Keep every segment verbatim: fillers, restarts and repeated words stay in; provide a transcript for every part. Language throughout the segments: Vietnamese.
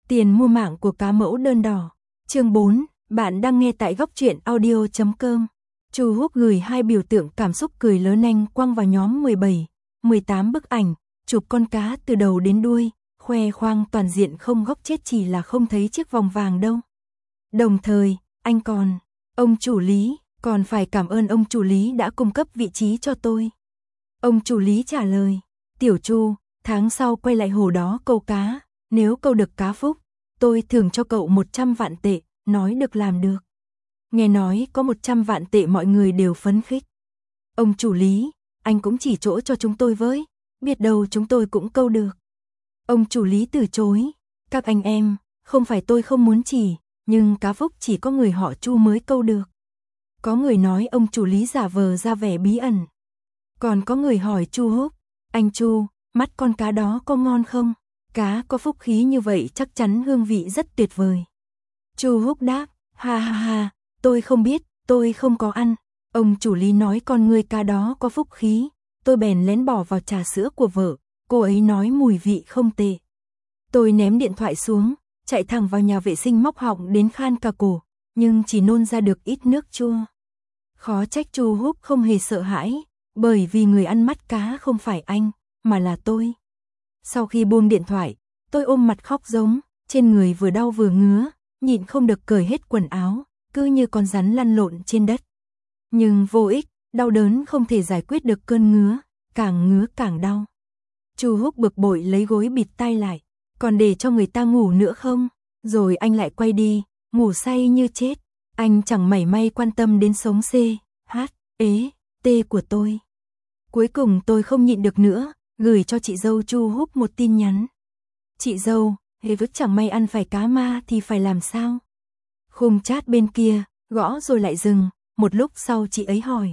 Tiền mua mạng của cá mẫu đơn đỏ. Chương bốn, bạn đang nghe tại góc truyện audio chấm com. Chu Húc gửi hai biểu tượng cảm xúc cười lớn nhanh quăng vào nhóm mười bảy, mười tám bức ảnh, chụp con cá từ đầu đến đuôi, khoe khoang toàn diện không góc chết chỉ là không thấy chiếc vòng vàng đâu. Đồng thời, anh còn, ông chủ Lý, còn phải cảm ơn ông chủ Lý đã cung cấp vị trí cho tôi. Ông chủ Lý trả lời, Tiểu Chu, tháng sau quay lại hồ đó câu cá, nếu câu được cá phúc, tôi thưởng cho cậu một trăm vạn tệ, nói được làm được. Nghe nói có một trăm vạn tệ mọi người đều phấn khích. Ông chủ Lý, anh cũng chỉ chỗ cho chúng tôi với, biết đâu chúng tôi cũng câu được. Ông chủ Lý từ chối, các anh em, không phải tôi không muốn chỉ, nhưng cá phúc chỉ có người họ Chu mới câu được. Có người nói ông chủ Lý giả vờ ra vẻ bí ẩn. Còn có người hỏi Chu Húc, anh Chu, mắt con cá đó có ngon không? Cá có phúc khí như vậy chắc chắn hương vị rất tuyệt vời. Chu Húc đáp, ha ha ha, tôi không biết, tôi không có ăn. Ông chủ Lý nói con người cá đó có phúc khí, tôi bèn lén bỏ vào trà sữa của vợ, cô ấy nói mùi vị không tệ. Tôi ném điện thoại xuống, chạy thẳng vào nhà vệ sinh móc họng đến khan cả cổ, nhưng chỉ nôn ra được ít nước chua. Khó trách Chu Húc không hề sợ hãi, bởi vì người ăn mắt cá không phải anh, mà là tôi. Sau khi buông điện thoại, tôi ôm mặt khóc giống, trên người vừa đau vừa ngứa, nhịn không được cởi hết quần áo, cứ như con rắn lăn lộn trên đất. Nhưng vô ích, đau đớn không thể giải quyết được cơn ngứa, càng ngứa càng đau. Chu Húc bực bội lấy gối bịt tai lại, còn để cho người ta ngủ nữa không? Rồi anh lại quay đi, ngủ say như chết. Anh chẳng mảy may quan tâm đến sống C, H, ế, T của tôi. Cuối cùng tôi không nhịn được nữa, gửi cho chị dâu Chu Húc một tin nhắn. Chị dâu, hễ vứt chẳng may ăn phải cá ma thì phải làm sao? Khung chat bên kia, gõ rồi lại dừng, một lúc sau chị ấy hỏi.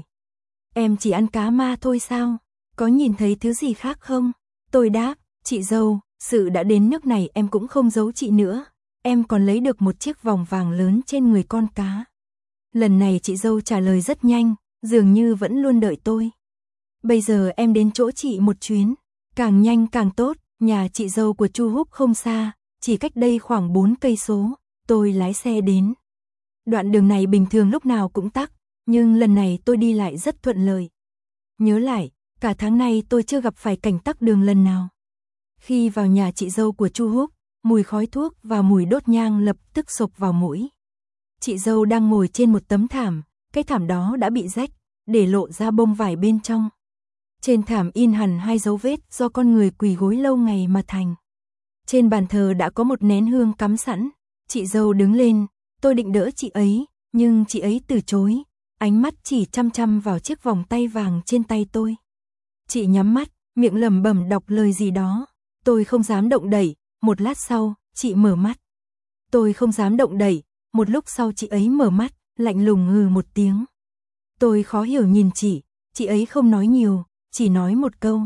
Em chỉ ăn cá ma thôi sao? Có nhìn thấy thứ gì khác không? Tôi đáp, chị dâu, sự đã đến nước này em cũng không giấu chị nữa. Em còn lấy được một chiếc vòng vàng lớn trên người con cá. Lần này chị dâu trả lời rất nhanh, dường như vẫn luôn đợi tôi. Bây giờ em đến chỗ chị một chuyến, càng nhanh càng tốt, nhà chị dâu của Chu Húc không xa, chỉ cách đây khoảng bốn cây số, tôi lái xe đến. Đoạn đường này bình thường lúc nào cũng tắc, nhưng lần này tôi đi lại rất thuận lợi. Nhớ lại, cả tháng nay tôi chưa gặp phải cảnh tắc đường lần nào. Khi vào nhà chị dâu của Chu Húc, mùi khói thuốc và mùi đốt nhang lập tức xộc vào mũi. Chị dâu đang ngồi trên một tấm thảm, cái thảm đó đã bị rách, để lộ ra bông vải bên trong. Trên thảm in hẳn hai dấu vết do con người quỳ gối lâu ngày mà thành. Trên bàn thờ đã có một nén hương cắm sẵn, chị dâu đứng lên, tôi định đỡ chị ấy, nhưng chị ấy từ chối, ánh mắt chỉ chăm chăm vào chiếc vòng tay vàng trên tay tôi. Chị nhắm mắt, miệng lẩm bẩm đọc lời gì đó, tôi không dám động đậy, một lát sau, chị mở mắt. Tôi không dám động đậy, một lúc sau chị ấy mở mắt, lạnh lùng hừ một tiếng. Tôi khó hiểu nhìn chị, chị ấy không nói nhiều, chỉ nói một câu.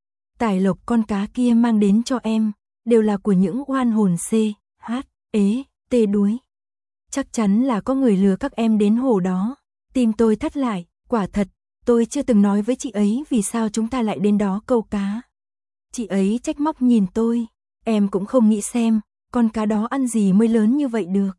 Tài lộc con cá kia mang đến cho em, đều là của những oan hồn C, H, ế, T đuối. Chắc chắn là có người lừa các em đến hồ đó. Tim tôi thắt lại, quả thật, tôi chưa từng nói với chị ấy vì sao chúng ta lại đến đó câu cá. Chị ấy trách móc nhìn tôi, em cũng không nghĩ xem, con cá đó ăn gì mới lớn như vậy được.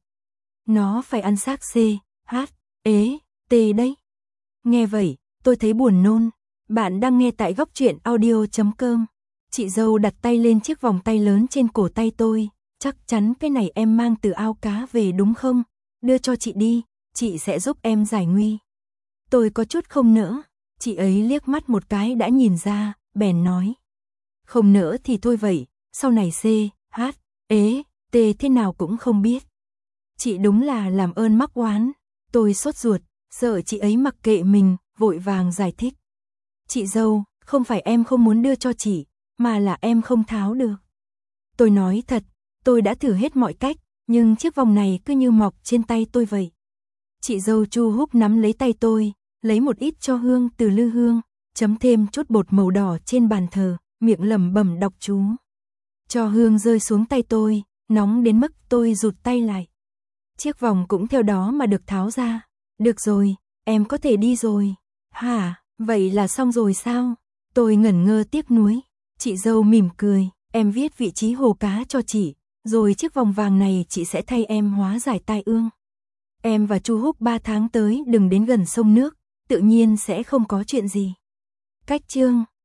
Nó phải ăn xác C, H, ế, T đấy. Nghe vậy, tôi thấy buồn nôn. Bạn đang nghe tại góc truyện audio chấm com. Chị dâu đặt tay lên chiếc vòng tay lớn trên cổ tay tôi. Chắc chắn cái này em mang từ ao cá về đúng không? Đưa cho chị đi, chị sẽ giúp em giải nguy. Tôi có chút không nỡ. Chị ấy liếc mắt một cái đã nhìn ra, bèn nói. Không nỡ thì thôi vậy, sau này C, H, ế, T thế nào cũng không biết. Chị đúng là làm ơn mắc oán. Tôi sốt ruột, sợ chị ấy mặc kệ mình, vội vàng giải thích. Chị dâu, không phải em không muốn đưa cho chị, mà là em không tháo được. Tôi nói thật, tôi đã thử hết mọi cách, nhưng chiếc vòng này cứ như mọc trên tay tôi vậy. Chị dâu Chu Húc nắm lấy tay tôi, lấy một ít cho hương từ lư hương, chấm thêm chút bột màu đỏ trên bàn thờ, miệng lẩm bẩm đọc chú. Cho hương rơi xuống tay tôi, nóng đến mức tôi rụt tay lại. Chiếc vòng cũng theo đó mà được tháo ra. Được rồi, em có thể đi rồi. Hả, vậy là xong rồi sao? Tôi ngẩn ngơ tiếc nuối. Chị dâu mỉm cười, em viết vị trí hồ cá cho chị, Rồi chiếc vòng vàng này chị sẽ thay em hóa giải tai ương. Em và Chu Húc ba tháng tới đừng đến gần sông nước, tự nhiên sẽ không có chuyện gì. Cách chương